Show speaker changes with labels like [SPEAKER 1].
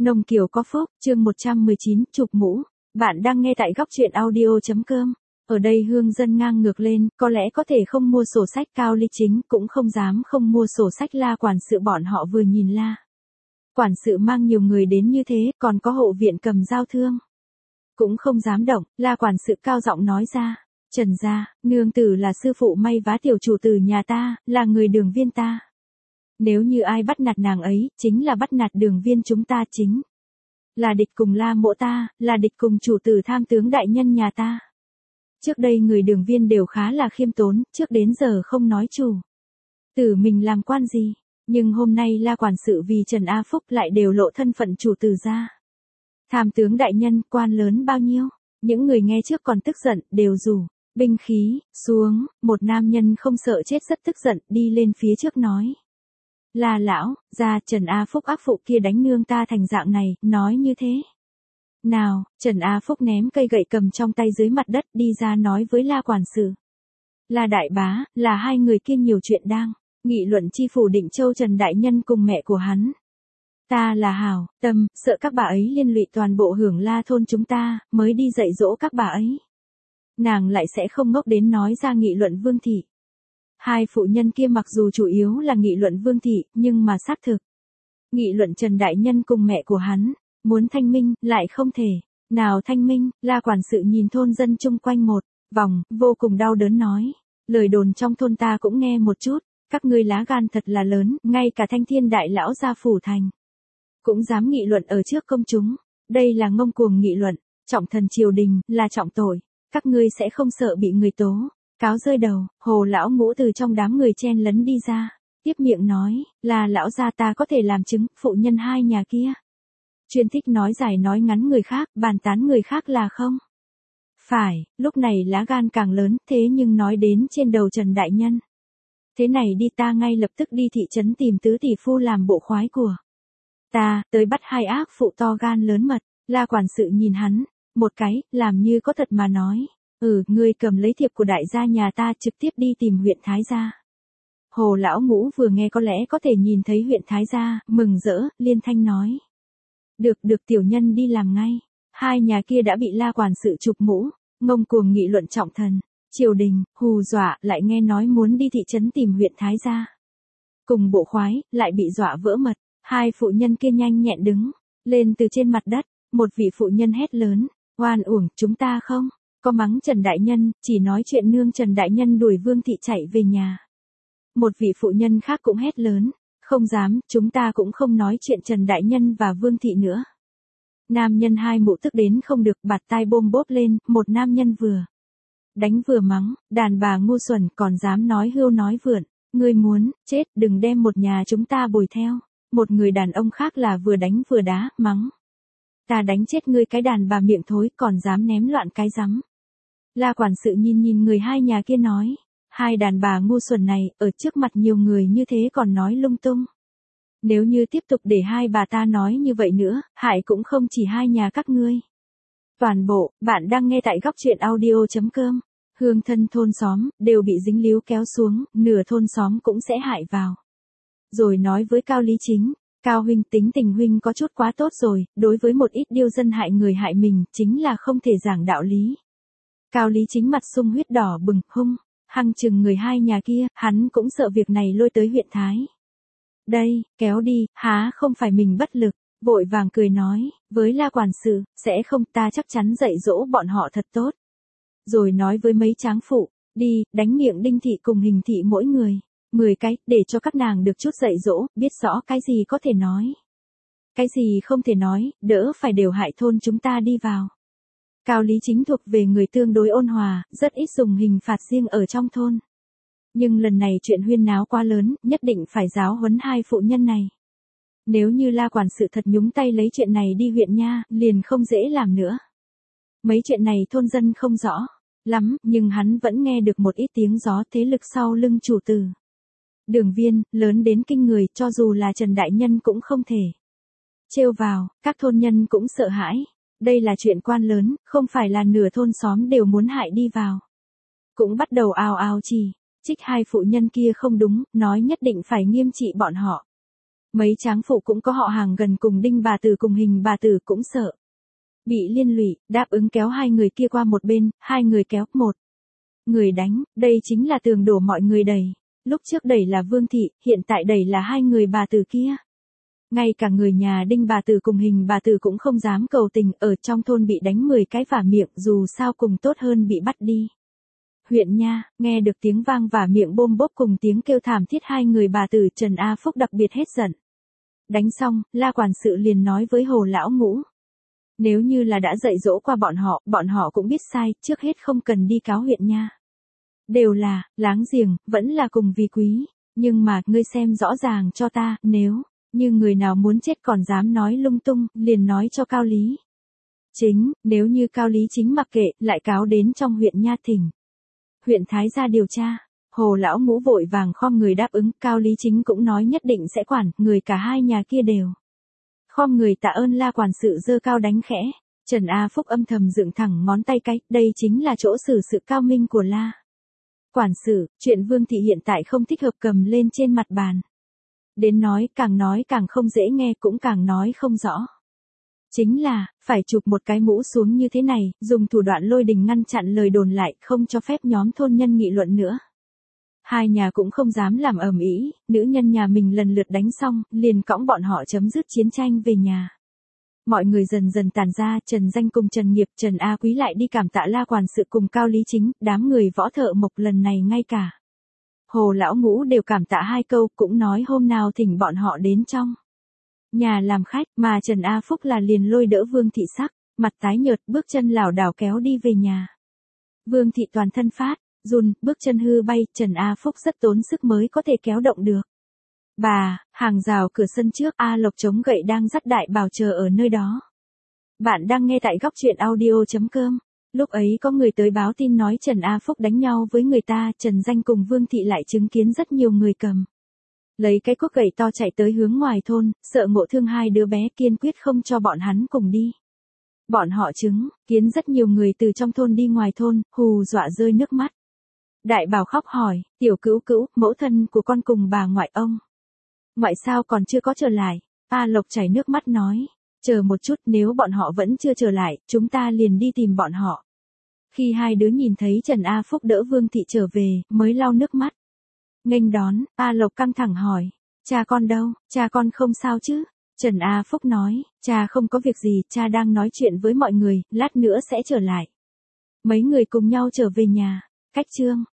[SPEAKER 1] Nông Kiều có phúc, chương 119, chụp mũ. Bạn đang nghe tại góc truyện audio.com. Ở đây hương dân ngang ngược lên, có lẽ có thể không mua sổ sách Cao Ly Chính, cũng không dám không mua sổ sách La quản sự. Bọn họ vừa nhìn La quản sự mang nhiều người đến như thế, còn có hộ viện cầm dao thương, cũng không dám động. La quản sự cao giọng nói ra, Trần gia, nương tử là sư phụ may vá tiểu chủ tử nhà ta, là người Đường Viên ta. Nếu như ai bắt nạt nàng ấy, chính là bắt nạt Đường Viên chúng ta, chính là địch cùng La mộ ta, là địch cùng chủ tử tham tướng đại nhân nhà ta. Trước đây người Đường Viên đều khá là khiêm tốn, trước đến giờ không nói chủ tử mình làm quan gì, nhưng hôm nay La quản sự vì Trần A Phúc lại đều lộ thân phận chủ tử ra. Tham tướng đại nhân, quan lớn bao nhiêu? Những người nghe trước còn tức giận, đều rủ binh khí xuống. Một nam nhân không sợ chết rất tức giận, đi lên phía trước nói: La lão, ra Trần A Phúc ác phụ kia đánh nương ta thành dạng này, nói như thế nào? Trần A Phúc ném cây gậy cầm trong tay dưới mặt đất, đi ra nói với La quản sự: La đại bá, là hai người kia nhiều chuyện đang nghị luận chi phủ Định Châu Trần đại nhân cùng mẹ của hắn. Ta là hảo tâm, sợ các bà ấy liên lụy toàn bộ Hưởng La thôn chúng ta, mới đi dạy dỗ các bà ấy. Nàng lại sẽ không ngốc đến nói ra nghị luận Vương thị. Hai phụ nhân kia mặc dù chủ yếu là nghị luận Vương thị, nhưng mà xác thực nghị luận Trần đại nhân cùng mẹ của hắn. Muốn thanh minh, lại không thể nào thanh minh. La quản sự nhìn thôn dân chung quanh một vòng, vô cùng đau đớn nói: lời đồn trong thôn ta cũng nghe một chút, các ngươi lá gan thật là lớn, ngay cả Thanh Thiên đại lão gia phủ thành cũng dám nghị luận ở trước công chúng. Đây là ngông cuồng nghị luận, trọng thần triều đình, là trọng tội. Các ngươi sẽ không sợ bị người tố cáo rơi đầu. Hồ lão Ngũ từ trong đám người chen lấn đi ra, tiếp miệng nói: là lão gia ta có thể làm chứng, phụ nhân hai nhà kia chuyên thích nói dài nói ngắn người khác, bàn tán người khác là không phải. Lúc này lá gan càng lớn, thế nhưng nói đến trên đầu Trần đại nhân. Thế này đi, ta ngay lập tức đi thị trấn tìm tứ tỷ phu làm bộ khoái của ta, tới bắt hai ác phụ to gan lớn mật. La quản sự nhìn hắn một cái, làm như có thật mà nói: ngươi cầm lấy thiệp của đại gia nhà ta, trực tiếp đi tìm huyện Thái gia. Hồ lão Ngũ vừa nghe có lẽ có thể nhìn thấy huyện Thái gia, mừng rỡ, liên thanh nói: được tiểu nhân đi làm ngay. Hai nhà kia đã bị La quản sự chụp mũ, ngông cuồng nghị luận trọng thần triều đình, hù dọa, lại nghe nói muốn đi thị trấn tìm huyện Thái gia cùng bộ khoái, lại bị dọa vỡ mật. Hai phụ nhân kia nhanh nhẹn đứng lên từ trên mặt đất. Một vị phụ nhân hét lớn: oan uổng, chúng ta không có mắng Trần đại nhân, chỉ nói chuyện nương Trần đại nhân đuổi Vương thị chạy về nhà. Một vị phụ nhân khác cũng hét lớn: không dám, chúng ta cũng không nói chuyện Trần đại nhân và Vương thị nữa. Nam nhân hai mụ tức đến không được, bạt tai bôm bốp lên. Một nam nhân vừa đánh vừa mắng: đàn bà ngu xuẩn, còn dám nói hưu nói vượn, ngươi muốn chết, đừng đem một nhà chúng ta bồi theo. Một người đàn ông khác là vừa đánh vừa đá, mắng: ta đánh chết ngươi cái đàn bà miệng thối, còn dám ném loạn cái rắm. La quản sự nhìn người hai nhà kia nói: hai đàn bà ngu xuẩn này, ở trước mặt nhiều người như thế còn nói lung tung. Nếu như tiếp tục để hai bà ta nói như vậy nữa, hại cũng không chỉ hai nhà các ngươi. Toàn bộ, bạn đang nghe tại góc truyện audio.com. Hương thân thôn xóm, đều bị dính líu kéo xuống, nửa thôn xóm cũng sẽ hại vào. Rồi nói với Cao Lý Chính: Cao huynh, tính tình huynh có chút quá tốt rồi, đối với một ít điêu dân hại người hại mình, chính là không thể giảng đạo lý. Cao Lý Chính mặt sung huyết đỏ bừng, hung hăng chừng người hai nhà kia, hắn cũng sợ việc này lôi tới huyện Thái đây, kéo đi, há không phải mình bất lực. Vội vàng cười nói với La quản sự: sẽ không, ta chắc chắn dạy dỗ bọn họ thật tốt. Rồi nói với mấy tráng phụ: đi, đánh miệng Đinh thị cùng Hình thị mỗi người 10 cái, để cho các nàng được chút dạy dỗ, biết rõ cái gì có thể nói, cái gì không thể nói, đỡ phải đều hại thôn chúng ta đi vào. Cao Lý Chính thuộc về người tương đối ôn hòa, rất ít dùng hình phạt riêng ở trong thôn. Nhưng lần này chuyện huyên náo quá lớn, nhất định phải giáo huấn hai phụ nhân này. Nếu như La quản sự thật nhúng tay lấy chuyện này đi huyện nha, liền không dễ làm nữa. Mấy chuyện này thôn dân không rõ lắm, nhưng hắn vẫn nghe được một ít tiếng gió thế lực sau lưng chủ tử Đường Viên, lớn đến kinh người, cho dù là Trần đại nhân cũng không thể trêu vào. Các thôn nhân cũng sợ hãi. Đây là chuyện quan lớn, không phải là nửa thôn xóm đều muốn hại đi vào. Cũng bắt đầu ào ào chỉ trích hai phụ nhân kia không đúng, nói nhất định phải nghiêm trị bọn họ. Mấy tráng phụ cũng có họ hàng gần cùng Đinh bà tử cùng Hình bà tử cũng sợ bị liên lụy, đáp ứng kéo hai người kia qua một bên, hai người kéo một người đánh, đây chính là tường đổ mọi người đẩy. Lúc trước đẩy là Vương thị, hiện tại đẩy là hai người bà tử kia. Ngay cả người nhà Đinh bà tử cùng Hình bà tử cũng không dám cầu tình, ở trong thôn bị đánh 10 cái vả miệng, dù sao cùng tốt hơn bị bắt đi. Huyện nha, nghe được tiếng vang vả miệng bôm bốp cùng tiếng kêu thảm thiết hai người bà tử, Trần A Phúc đặc biệt hết giận. Đánh xong, La quản sự liền nói với Hồ lão ngũ. Nếu như là đã dạy dỗ qua bọn họ cũng biết sai, trước hết không cần đi cáo huyện nha. Đều là, láng giềng, vẫn là cùng vì quý, nhưng mà, ngươi xem rõ ràng cho ta, nếu như người nào muốn chết còn dám nói lung tung, liền nói cho Cao Lý Chính, nếu như Cao Lý Chính mặc kệ, lại cáo đến trong huyện nha thỉnh. Huyện Thái gia điều tra, Hồ lão ngũ vội vàng khom người đáp ứng, Cao Lý Chính cũng nói nhất định sẽ quản, người cả hai nhà kia đều khom người tạ ơn. La quản sự giơ cao đánh khẽ, Trần A Phúc âm thầm dựng thẳng ngón tay cái, đây chính là chỗ xử sự cao minh của La quản sự, chuyện Vương thị hiện tại không thích hợp cầm lên trên mặt bàn. Nói càng không dễ nghe, cũng càng nói không rõ. Chính là, phải chụp một cái mũ xuống như thế này, dùng thủ đoạn lôi đình ngăn chặn lời đồn lại, không cho phép nhóm thôn nhân nghị luận nữa. Hai nhà cũng không dám làm ầm ĩ, nữ nhân nhà mình lần lượt đánh xong, liền cõng bọn họ chấm dứt chiến tranh về nhà. Mọi người dần dần tàn ra, Trần Danh cùng Trần Nghiệp, Trần A Quý lại đi cảm tạ La quản sự cùng Cao Lý Chính, đám người Võ Thợ Mộc lần này ngay cả Hồ lão ngũ đều cảm tạ hai câu, cũng nói hôm nào thỉnh bọn họ đến trong nhà làm khách, mà Trần A Phúc là liền lôi đỡ Vương thị sắc, mặt tái nhợt, bước chân lảo đảo kéo đi về nhà. Vương thị toàn thân phát run, bước chân hư bay, Trần A Phúc rất tốn sức mới có thể kéo động được. Bà, hàng rào cửa sân trước, A Lộc chống gậy đang dắt Đại Bảo chờ ở nơi đó. Bạn đang nghe tại góc truyện audio.com. Lúc ấy có người tới báo tin nói Trần A Phúc đánh nhau với người ta, Trần Danh cùng Vương thị lại chứng kiến rất nhiều người cầm lấy cái cuốc gậy to chạy tới hướng ngoài thôn, sợ ngộ thương hai đứa bé, kiên quyết không cho bọn hắn cùng đi. Bọn họ chứng kiến rất nhiều người từ trong thôn đi ngoài thôn, hù dọa rơi nước mắt. Đại Bảo khóc hỏi, tiểu cữu cữu, mẫu thân của con cùng bà ngoại ông ngoại sao còn chưa có trở lại? A Lộc chảy nước mắt nói, chờ một chút, nếu bọn họ vẫn chưa trở lại, chúng ta liền đi tìm bọn họ. Khi hai đứa nhìn thấy Trần A Phúc đỡ Vương thị trở về, mới lau nước mắt. Nghênh đón, A Lộc căng thẳng hỏi, cha con đâu, cha con không sao chứ? Trần A Phúc nói, cha không có việc gì, cha đang nói chuyện với mọi người, lát nữa sẽ trở lại. Mấy người cùng nhau trở về nhà. Cách chương